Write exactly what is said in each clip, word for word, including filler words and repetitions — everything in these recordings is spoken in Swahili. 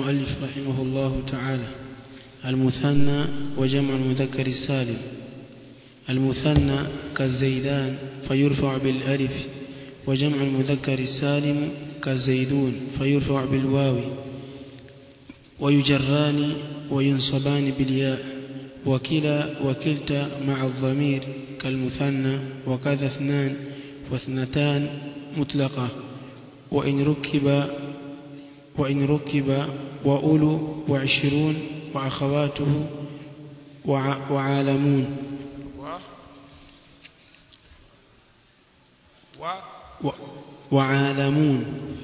المؤلف رحمه الله تعالى: المثنى وجمع المذكر السالم. المثنى كالزيدان فيرفع بالألف، وجمع المذكر السالم كالزيدون فيرفع بالواو، ويجران وينصبان بالياء، وكلا وكلتا مع الضمير كالمثنى، وكذا اثنان واثنتان مطلقة، وإن ركب وإن ركب وأولو وعشرون وأخواته وعالمون و وعالمون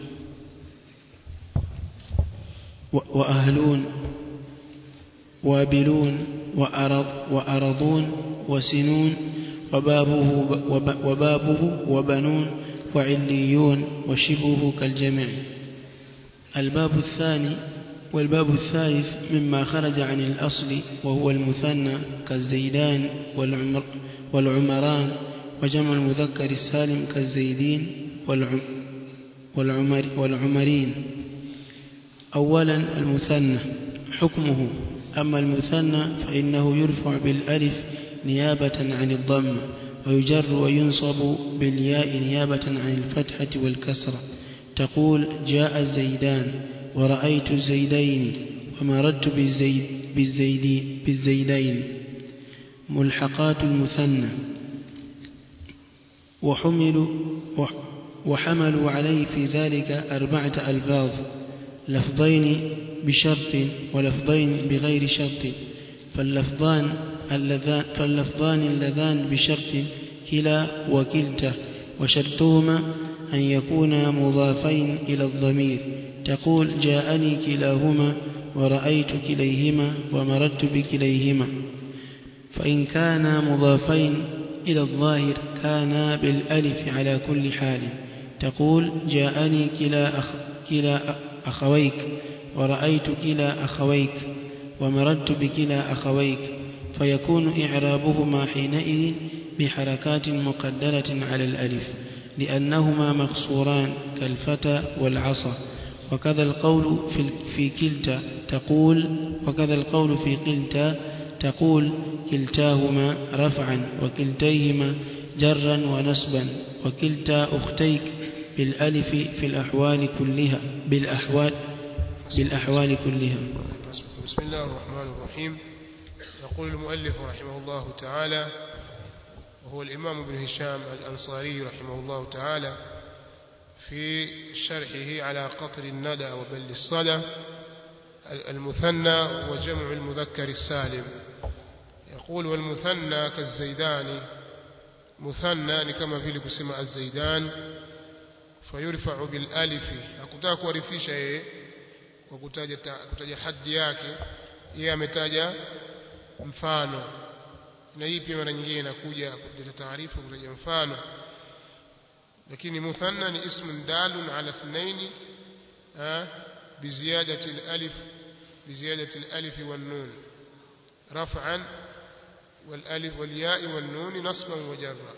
وأهلون وابلون وأرض وأرضون وسنون وبابه وبابه وبنون وعليون وشبهه كالجمع. الباب الثاني والباب الثالث مما خرج عن الأصل وهو المثنى كالزيدان والعمر والعمران، وجمع المذكر السالم كالزيدين والعمر والعمرين. أولا المثنى حكمه: أما المثنى فإنه يرفع بالألف نيابة عن الضم، ويجر وينصب بالياء نيابة عن الفتحة والكسرة. تقول: جاء الزيدان، ورأيت الزيدين، ومررت بالزيد بالزيد بالزيدين. ملحقات المثنى: وحملوا وحملوا عليه في ذلك أربعة ألفاظ: لفظين بشرط ولفظين بغير شرط. فاللفظان اللذان, فاللفظان اللذان بشرط كلا وكلتا، وشرطهما أن يكونا مضافين إلى الضمير. تقول: جاءني كلاهما، ورأيت كليهما، ومررت بكليهما. فإن كانا مضافين إلى الظاهر كانا بالألف على كل حال. تقول: جاءني كلا, أخ كلا أخويك، ورأيت كلا أخويك، ومررت بكلا أخويك. فيكون إعرابهما حينئذ بحركات مقدرة على الألف، لأنهما مخصوران كالفتى والعصا. وكذا القول في, في كلتا تقول وكذا القول في كلتا تقول كلتاهما رفعا، وكلتيهما جرا ونصبا، وكلتا أختيك بالألف في الأحوال كلها بالأحوال بالأحوال كلها. بسم الله الرحمن الرحيم. يقول المؤلف رحمه الله تعالى، وهو الإمام ابن هشام الأنصاري رحمه الله تعالى، في شرحه على قطر الندى وبل الصدى: المثنى وجمع المذكر السالم. يقول: والمثنى كالزيدان. مثنى كما vile kusema الزيدان فيرفع بالالف. hakutaka kuarifisha yeye kwa kutaja kutaja haddi yake, yeye ametaja mfano, na hii pia mara nyingine inakuja kuleta taarifa kutaja mfano. lakini muthanna ni ismun dalun ala ithnain biziyadati alif biziyadati alif wan nun raf'an والالف والياء والنون نصبا وجرا.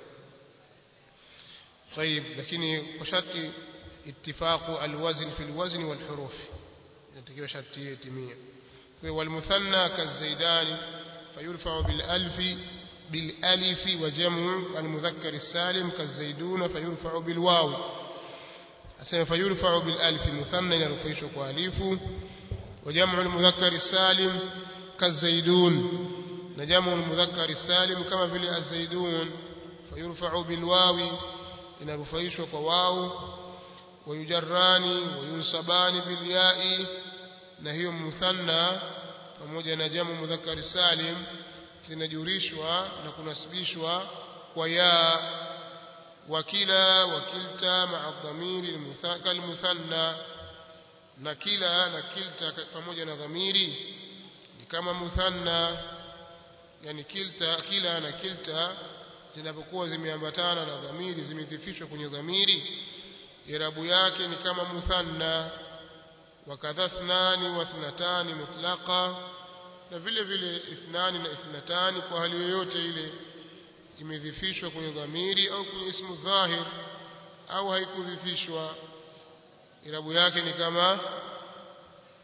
طيب، lakini kwa sharti ittifaq alwazn fi alwazn walhuruf, inatakiwa sharti hiyo timia. Kwa walmuthanna kazaidani fayurfa bil alfi bil alif wa jam'u almudhakkar السالم kazaiduna fayurfa bil waw. asema fayurfa bil alif, muthanna inarufishwa kwa alifu, wa jam'u almudhakkar السالم kazaidun, na jamu almudhakkar salim kama vile azaidun fayurfa'u bilwawi, inarufaishwa kwa wau. Wayujarrani wayunsabani bilyai, na hiyo muthanna pamoja na jamu mudhakkar salim zinajurishwa na kunasibishwa kwa ya. wakila wakilta ma'a dhamiri almuthakkal muthanna, na kila na kilta pamoja na dhamiri ni kama muthanna. Yani kilta kila na kilta zinapokuwa zimeambatana na dhamiri, zimedhifishwa kwenye dhamiri, irabu yake ni kama muthanna. Wakadha ithnani wa ithnatani mutlaqa, na vile vile ithnani na ithnatani kwa hali yoyote ile imedhifishwa kwenye dhamiri au kwenye ismu dhahir au haikudhifishwa, irabu yake ni kama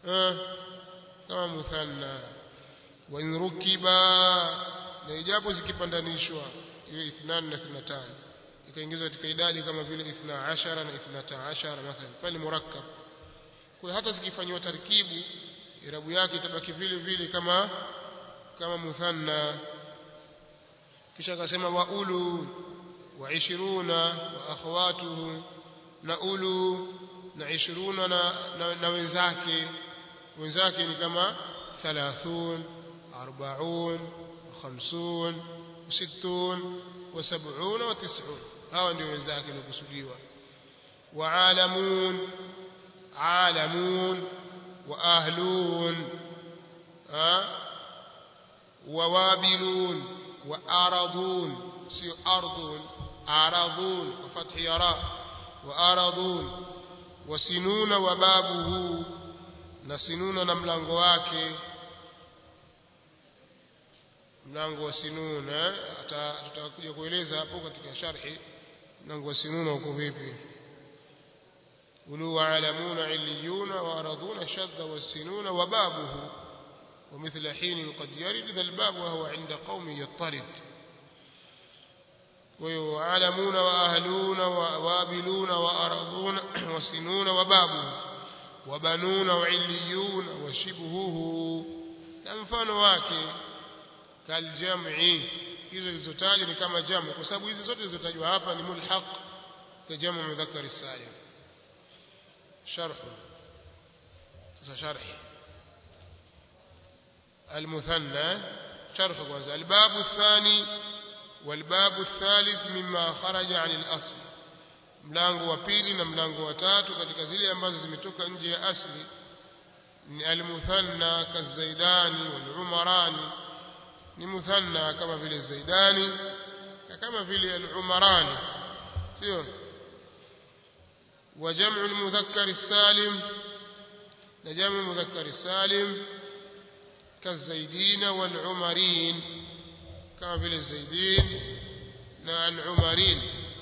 eh kama muthanna. Wa in rukiba, na ijapo zikipandanishwa iwe ithnan na ithnatan, ikaingizwa katika idadi kama vile ithna ashara na ithnata ashara mathalan, pale murakkab. Kwa hata zikifanywa tarkibu irabu yake itabaki vile vile kama kama muthanna. Kisha akasema wa ulu wa ishiruna wa akhawatuhu, na ulu na ishiruna na, na, na wenzake. Wenzake ni kama thalathun, arbaun, khamsun, sittun wa sab'un wa tis'un. Hawa ndio wenzake wanakusudiwa. Wa alamun, alamun wa ahlun, wa wabilun wa aradun, sio ardun, aradun kwa fathi ya ra, wa aradun. Wa sinuna wa babuhu, na sinuna na mlango wake. Mlango wa sinuna tutakuja kueleza hapo katika sharhi mlango wa sinuna uko vipi. ulu wa alamuna illiyuna wa araduna shadda wa sinuna wa babuhu ومثل حين قد يرد ذا الباب وهو عند قوم يضطرد. ويعلمون وأهلون ووابلون وأرضون وسنون وبابه وبنون وعليون وشبهه. لمفان واكي كالجمع، hizo zilizotajwa ni kama jamu, kwa sababu hizo zote zilizotajwa hapa ni mulhaq za jamu mudhakkar salim. sharh sasa sharhi المثنى. شرح kwanza. الباب الثاني والباب الثالث مما خرج عن الأصل. mlango wa pili na mlango wa tatu katika zile ambazo zimetoka nje ya asli ni al-muthanna kazaidani wal umarani. Ni muthanna kama vile zaidani na kama vile al-umarani, sio? wa jam'u al-mudhakkar as-salim, na jam'u al-mudhakkar as-salim كالزيدين والعمرين، كما في الزيدين والعمرين.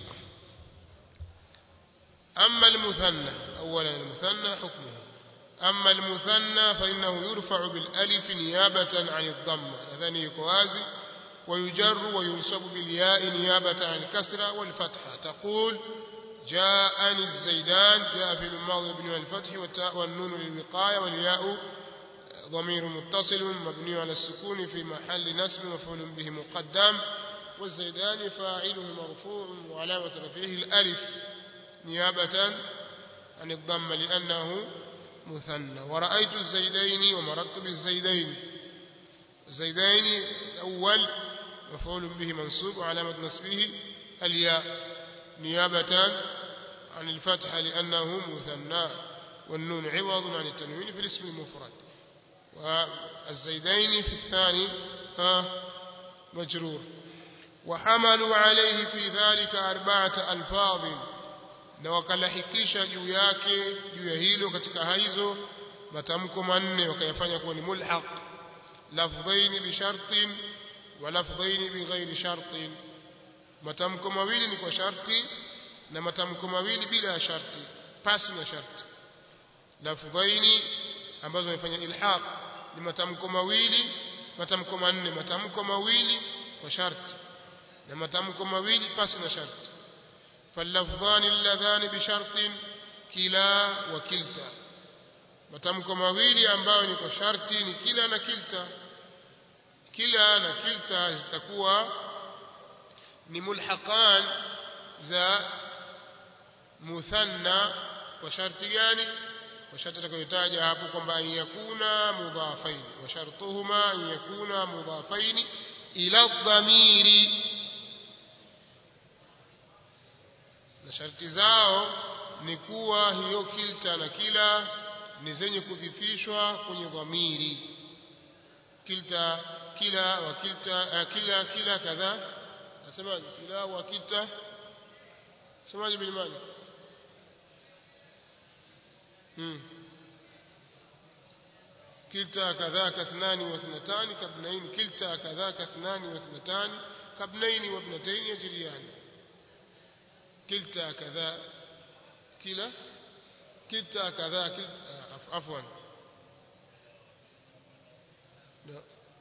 أما المثنى، أولا المثنى حكمه. أما المثنى فإنه يرفع بالألف نيابة عن الضمة، هذا يكوازي، ويجر وينصب بالياء نيابة عن الكسرة والفتحة. تقول جاءني الزيدان، جاء في الماضي مبني على الفتح والتاء والنون للوقاية والياء ضمير متصل مبني على السكون في محل نصب مفعول به مقدم. والزيدان فاعله مرفوع وعلامة رفعه الألف نيابة عن الضم لأنه مثنى. ورأيت الزيدين ومررت بالزيدين. الزيدين الأول مفعول به منصوب وعلامة نصبه الياء نيابة عن الفتح لأنه مثنى، والنون عوض عن التنوين في الاسم المفرد. والزيدين في الثاني مجرور. وحملوا عليه في ذلك أربعة ألفاظ، na wakalahikisha juu yake juu ya hilo katika hizo matamko manne wakayafanya kuwa ni mulhaq. Lafdhaini bi shartin wa lafdhaini bi ghairi shartin, matamko mawili ni kwa sharti na matamko mawili bila sharti, pasi na sharti. Lafdhaini ambazo wamefanya ilhaq ni matamko mawili, matamko manne, matamko mawili kwa sharti na matamko mawili pasi na sharti. فاللفظان اللذان بشرط كلا وكلتا، matamko mawili ambayo ni kwa sharti ni kila na kilta. Kila na kilta zitakuwa ni mulhaqan za muthanna. Kwa sharti gani? Kwa sharti tutakayotaja hapo kwamba yakuna mudhafain, wa shartuhuma yakuna mudhafain ila dhamiri, na sharti zao ni kuwa hiyo kilta na kila ni zenye kudhifishwa kwenye dhamiri. Kilta kila wa kilta kila kila kadha, nasema kila wa kilta, semaje bilimani? hmm kilta kadha kathnani wa ithnatani kabnaini, kilta kadha kathnani wa ithnatani kabnaini wa ibnataini yajriyani. kilta kadha kila kilta kadha عفوا لا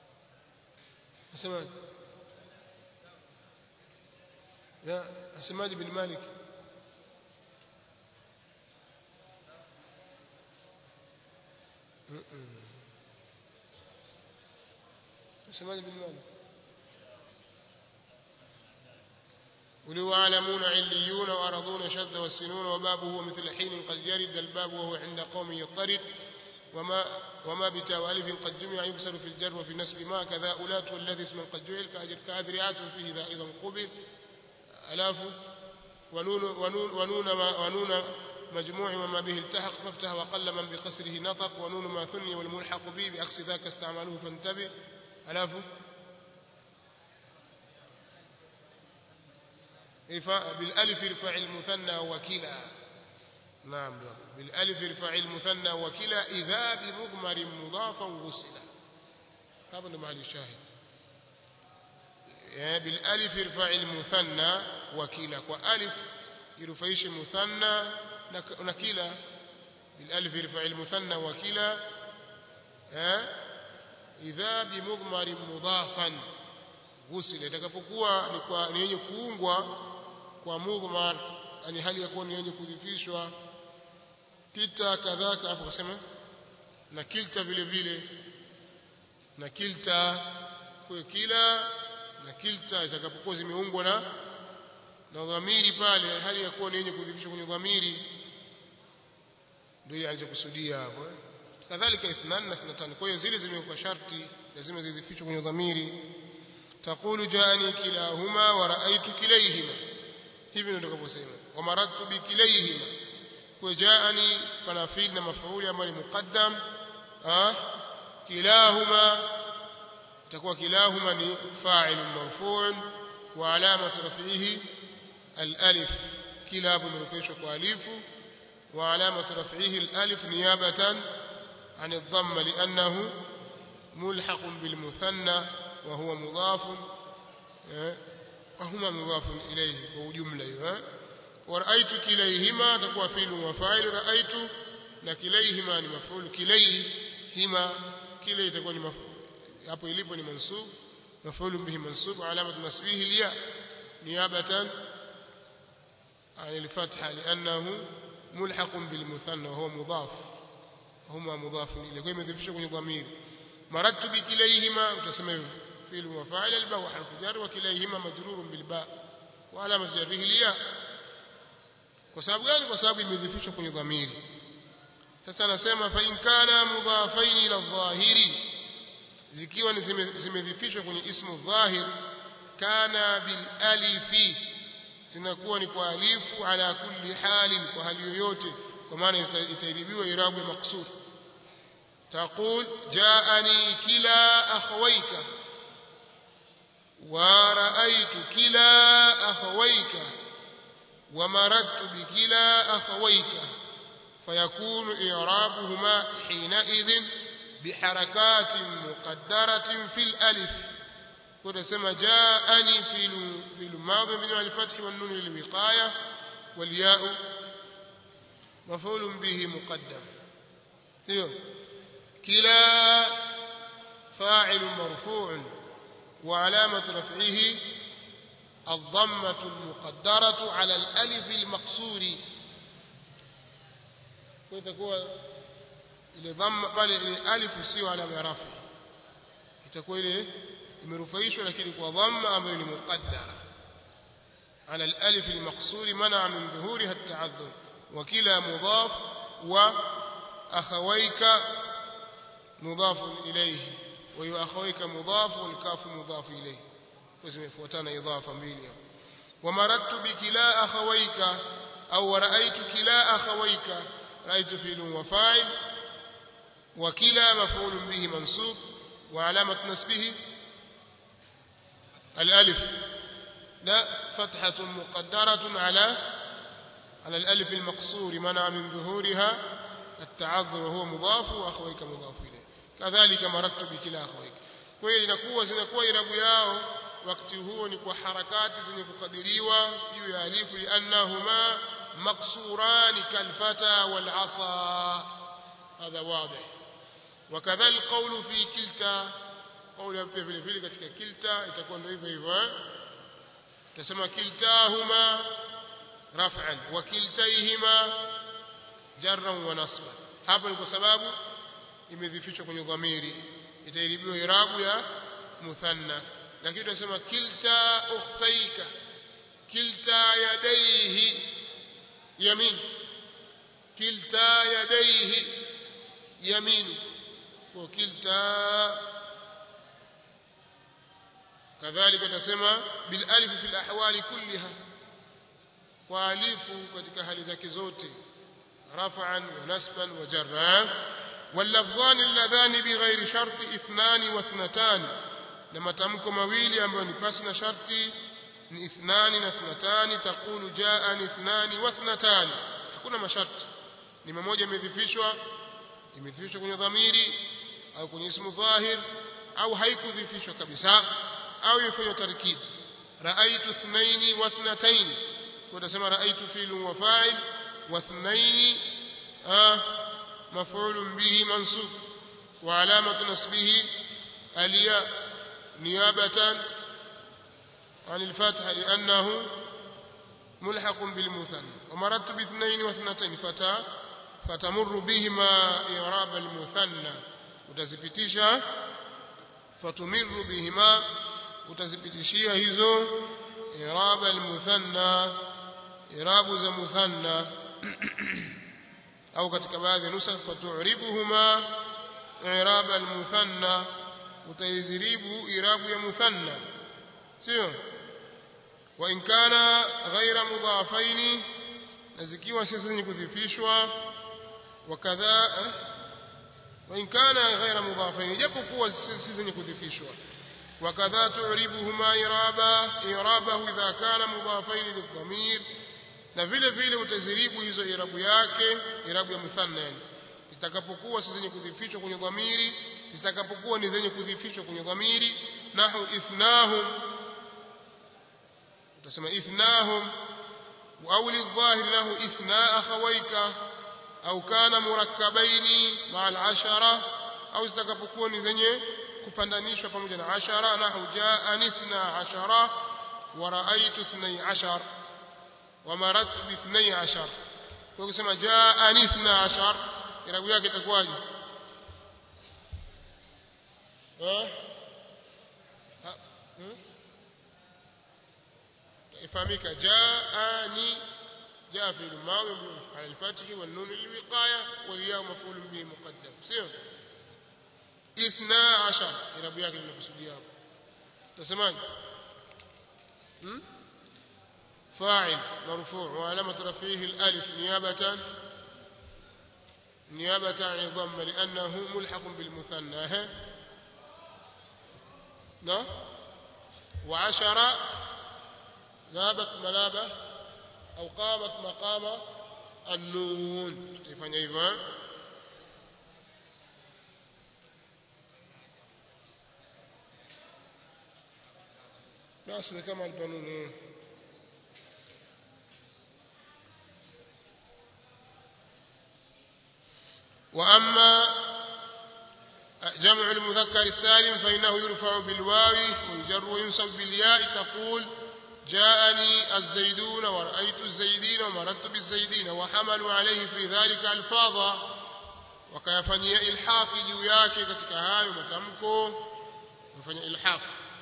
اسمع يا اسماج بن مالك اسماج بن مالك ولو يعلمون عليون وأرضون شذ والسنون وبابه مثل حين قد يرد الباب وهو عند قوم يضطرد وما وما بتاء ألف قد جمع يكسر في الجر وفي النسب ما كذا أولات والذي اسما قد جعل كأجر كأذريات فيه إذا إذا قبل ألاف ونون ونون ونون, ما ونون مجموع وما به التحق فافتح وقل من بقصره نطق ونون ما ثني والملحق به بعكس ذاك استعملوه فانتبه ألاف بالالف ارفع المثنى وكلا نعم بالالف ارفع المثنى وكلا اذا بمضمر مضافا وصلا هذا المعنى الشاهد بالالف ارفع المثنى وكلا والف يرفعش المثنى نكلا بالالف ارفع المثنى وكلا اذا بمضمر مضافا وصلا itakapokuwa ni yenye kuungwa kwa mudhmar yani hali ya kuwa ni yenye kudhifishwa kita kadhaka hapo kusema na kilta vile vile na kilta kwa kila na kilta itakapokuwa zimeungwa na na dhamiri pale hali ya kuwa ni yenye kudhifishwa kwenye dhamiri ndio alichokusudia hapo kadhalika ithnan na ithnatan kwa hiyo zile zimekuwa sharti lazima zidhifishwe kwenye dhamiri تقول جاءني كلاهما ورأيت كليهما hivi ndio tunaposema wamaradtu bikilayhima kwa jaani kana fi'l na maf'ul ambao ni muqaddam ah kilahuma itakuwa kilahuma ni fa'il marfu' wa alamatu raf'ihi al-alif kilabu mrufishwa kwa alifu wa alamatu raf'ihi al-alif niyabatan an ad-dhamma li'annahu mulhaq bil muthanna wa huwa mudhaf وهما مضاف إليه وجملة ورأيت كليهما تكون فعل وفاعل رأيت لكليهما مفعول كليهما كلي تكون مفعول hapo ilipo ni mansub maf'ul bihi mansub علامه نصبه الياء نيابه عن الفتحه لانه ملحق بالمثنى وهو مضاف هما مضاف اليه kwa imedhifishwa kwenye dhamiri maradtu bikilayhima utasema فعل وفاعل الباء وحرف جر وكليهما مجرور بالباء وعلامه جره الياء kwa sababu gani kwa sababu imedhifishwa kwenye dhamiri sasa nasema fa in kana mudhafain ila dhahiri zikiwa zimedhifishwa kwenye ismu dhahir kana bil alifi zinakuwa ni kwa alifu ala kulli halin kwa hali yoyote kwa maana itairibiwa irabu ya maksud taqul jaani kila akhawayka ورأيت كلا أخويك ومررت بكلا أخويك فيكون إعرابهما حينئذ بحركات مقدرة في الألف ونسمى جاءني في في الماضي بنوع الفتح والنون للوقاية والياء مفعول به مقدم كلا فاعل مرفوع وعلامة رفعه الضمة المقدرة على الألف المقصور وتكون ile dhamma pale ile alif sio alama rafi itakuwa ile imerufaishwa lakini kwa dhamma ambayo ni muqaddara ala alif almaqsur mana min dhuhuriha at-ta'addud wa kila mudaf wa akhawayka mudaf ilayhi wa akhawayka mudaf wal kaf mudaf ilayhi wazimefuatana idafa mbili hapo wa maradtu bi kila akhawayka au ra'aytu kila akhawayka ra'aytu fi'lun wa fa'il وكلا مفعول به منصوب وعلامة نسبه الألف لا فتحة مقدرة على على الألف المقصور منع من ظهورها التعذر وهو مضاف وأخويك مضاف إليه كذلك مررت بكلا أخويك كوي inakuwa zinakuwa irabu yao wakati huo ni kwa harakati zenye kukadiriwa juu ya alifu liannahuma maqsuran kalfata wal asa هذا واضح وكذا القول في كلتا kauli ya vile vile katika kilta itakuwa ndio hivyo hivyo. Tutasema kiltahuma raf'an wa kiltaihima jarran wa nasban. Hapo ni kwa sababu imedhifishwa kwenye dhamiri, itairibiwa irabu ya muthanna. Lakini tunasema kilta ukhtaika, kilta yadayhi yamin, kilta yadayhi yamin, wa kilta kadhalika tunasema bil alif fi al ahwali kullaha, wa alifu katika hali zake zote, raf'an wa nasban wa jarran. واللفظان اللذان بغير شرط اثنان واثنتان، لما تمكو mawili ambayo ni pasi na sharti ni ithnani na ithnatani. Taqulu ja'ani ithnani wa ithnatani, hakuna masharti, ni mmoja imedhifishwa, imedhifishwa kwenye dhamiri au kwenye ismu dhahir au haikudhifishwa kabisa au imefanywa tarkib. Ra'aytu ithnaini wa ithnatayn, kwa tusema ra'aytu fi'lun wa fa'il wa ithnaini مفعول به منصوب وعلامة نصبه الياء نيابة عن الفتح لأنه ملحق بالمثنى. ومررت باثنين واثنتين فتا فتمر بهما إعراب المثنى وتثبتيشا فتمر بهما وتثبتيشيا هذو إعراب المثنى إعراب ذا مثنى. أو katika baadhi nusakh fatu'ribuhuma i'rab al-muthanna, utaiziribu i'rabu ya muthanna, sio? Wa in kana ghayra mudhafaini, na zikiwa si zenye kudhifishwa. Wakadha wa in kana ghayra mudhafaini, japokuwa si zenye kudhifishwa. Wakadha tu'ribuhuma i'raba i'rabahu idha kana mudhafaini lidhamir, na vile vile utaziribu hizo irabu yake, irabu ya muthanna, yani zitakapokuwa si zenye kudhifishwa kwenye dhamiri, zitakapokuwa ni zenye kudhifishwa kwenye dhamiri. Nahu ithnahum, utasema ithnahum. Au lidhahir lahu ithna akhawaika, au kana murakkabaini ma'a al-ashara, au zitakapokuwa ni zenye kupandanishwa pamoja na ashara. Nahu jaa ithna ashara wa ra'aytu ithnai ashar ومرت باثني عشر. وكما جاء اثني عشر irabu yake itakuwaje? eh ifahamika jaani jaa fi al-madi ala al-fath wal nun lil-wiqaya wal ya maf'ul bihi muqaddam, sio? اثني عشر irabu yake inakusudia hapo, utasemaje? hmm فاعل مرفوع وعلامة رفعه الألف نيابة نيابة عن الضم لأنه ملحق بالمثنى. نعم. وعشر ذهبت منابة أو قامت مقام النون، تفهم أيضا. لا أصل كما البنون. وأما جمع المذكر السالم فإنه يرفع بالواو ويجر وينصب بالياء. تقول جاءني الزيدون ورأيت الزيدين ومررت بالزيدين، وحملوا عليه في ذلك الفاظا، وكيفني إلحاق juu yake katika hayo matamko, kufanya ilhaq.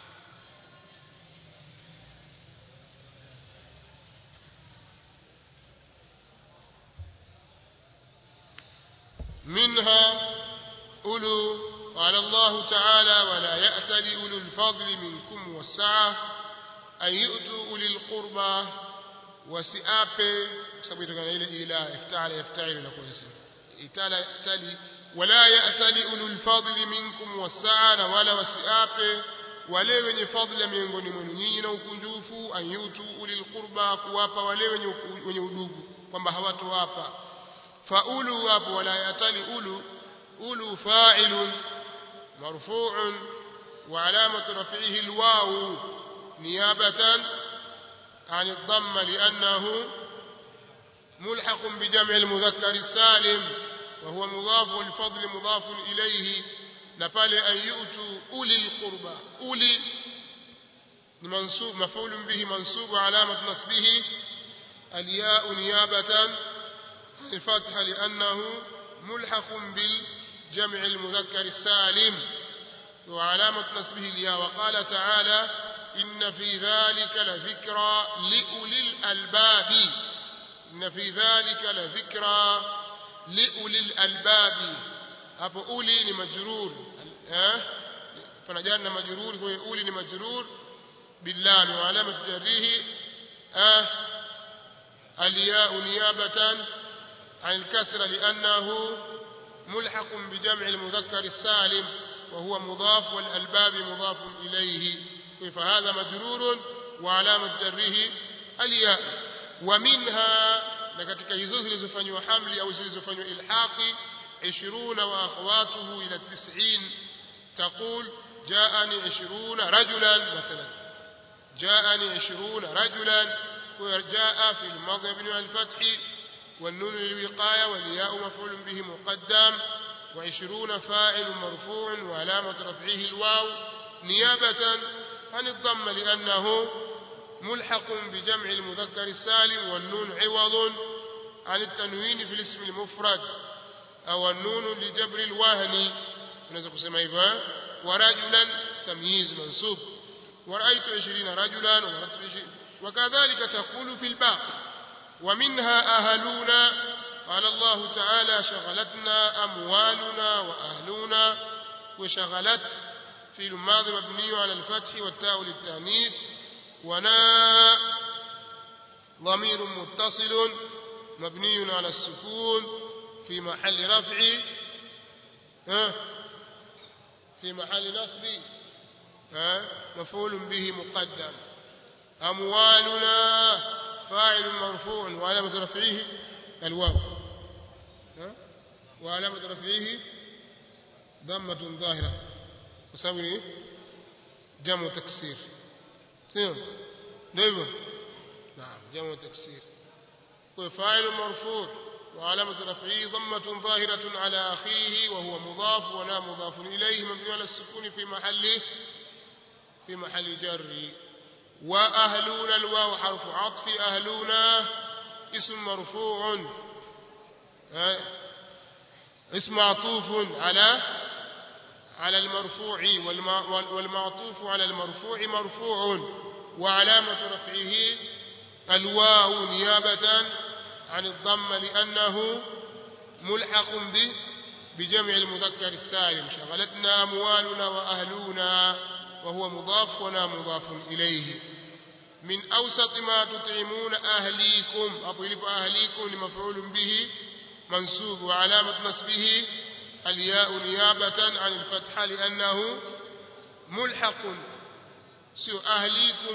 منها أولو، قال الله تعالى ولا يأتل أولو الفضل منكم والسعة أن يؤتوا أولي القربى وسئابه، بسبب إلى إله افتعل يفتعل نقول إتال يأتلي ولا يأتل أولو الفضل منكم والسعة ولا وسئابه wale wenye fadhila miongoni mwenu nyinyi na ukunjufu, an yutu ulil qurba, kuwapa wale wenye wenye udugu, kwamba hawatowapa. Faulu hapo wala yatali ulu, ulu fa'ilun marfu'un wa alamatu raf'ihi alwaw niyabatan an ad-damma li'annahu mulhaq bi jam' al-mudhakkar as-salim wa huwa mudhaf wal-fadl mudhaf ilayhi. na pale ayutu ulil qurba uli ni mansub maf'ul bihi mansub alamat nasbihi الياء نيابة الفتحة لأنه ملحق بالجمع المذكر السالم وعلامة نصبه الياء. وقال تعالى إن في ذلك لذكرى لأولي الألباب إن في ذلك لذكرى لأولي الألباب hapo uli ni majrur eh fanajana majrur kwa uli ni majrur billam wa alamat jarrihi eh الياء نيابة عن الكسر لأنه ملحق بجمع المذكر السالم وهو مضاف والألباب مضاف إليه فهذا مجرور وعلامة جره الياء. ومنها لكتك يزوز لزفن حمل أو لزفن إلحاق عشرون وأخواته إلى التسعين تقول جاءني عشرون رجلا مثلا جاءني عشرون رجلا وجاء في الماضي بن الفتح والنون للوقاية والياء مفعول به مقدم وعشرون فاعل مرفوع وعلامة رفعه الواو نيابة عن الضم لأنه ملحق بجمع المذكر السالم والنون عوض عن التنوين في الاسم المفرد أو النون لجبر الوهن ورجلا تمييز منصوب ورأيت عشرين رجلا ومرت عشرين وكذلك تقول في الباقي. ومنها أهلنا قال الله تعالى شغلتنا أموالنا وأهلنا وشغلت في الماضي مبني على الفتح والتاء للتانيث ونا ضمير متصل مبني على السكون في محل رفع في محل نصب مفعول به مقدم. أموالنا فاعل مرفوع وعلامة رفعه الواو وعلامة رفعه ضمة ظاهرة وسوي جمع تكسير نعم جمع تكسير وفاعل مرفوع وعلامة رفعه ضمة ظاهرة على آخره وهو مضاف ولا مضاف إليه مبني على السكون في محل في محل جر. وأهلون الواو حرف عطف أهلون اسم مرفوع اسم معطوف على على المرفوع والمعطوف على المرفوع مرفوع وعلامة رفعه الواو نيابة عن الضم لأنه ملحق بجمع المذكر السالم شغلتنا أموالنا وأهلنا وهو مضاف ولا مضاف إليه. من أوسط ما تطعمون أهليكم أبو أهليكم لمفعول به منصوب وعلامة نصبه الياء نيابة عن الفتحة لأنه ملحق سو أهليكم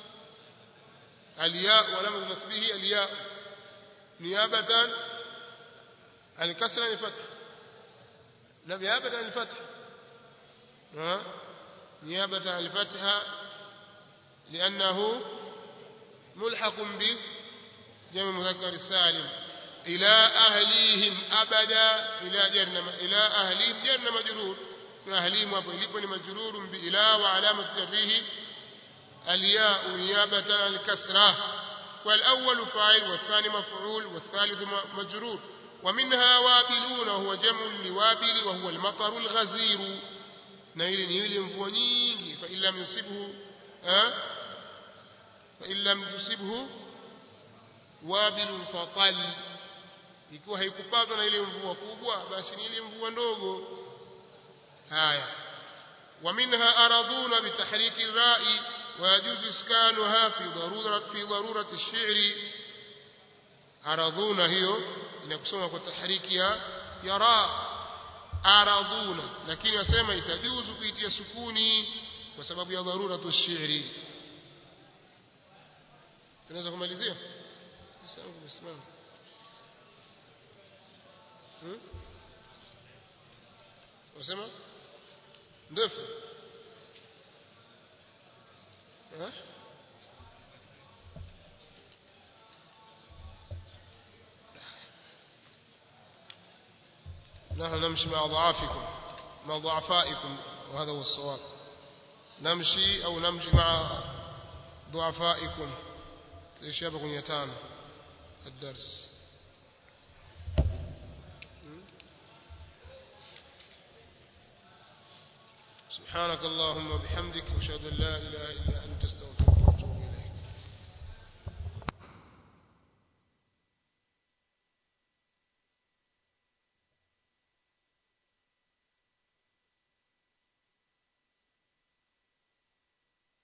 الياء وعلامة نصبه الياء نيابة عن الكسر عن الفتح نيابة عن الفتح ها نيابة عن الفتحة لأنه ملحق بجمع المذكر السالم. إلى أهليهم أبدا إلى جرنا إلى أهليهم جرنا مجرور أهليهم وفيليكم مجرور بإلى وعلامة جره الياء نيابة عن الكسرة والأول فاعل والثاني مفعول والثالث مجرور. ومنها وابلون وهو جمع لوابل وهو المطر الغزير نيل نيل mvua nyingi fa illa yusibuhu eh fa illa yusibuhu wabilun fatal ikiwa haikupatwa na ile mvua kubwa basi ni ile mvua ndogo. haya ومنها أرضون بتحريك الراء ويجوز إسكانها في ضرورة في ضرورة الشعر. أرضون هي inakusoma kwa tahriki ya ya ra araduna lakini asema itajuzu kuitia sukuni kwa sababu ya dharura tu shairi. tunaweza kumalizia sawa kusimama hmm wasema ndefu eh نحن نمشي مع ضعافكم مع ضعفائكم وهذا هو الصواب نمشي أو نمشي مع ضعفائكم سيشابكم يتان الدرس سبحانك اللهم وبحمدك واشهد ان لا اله الا انت استغفرك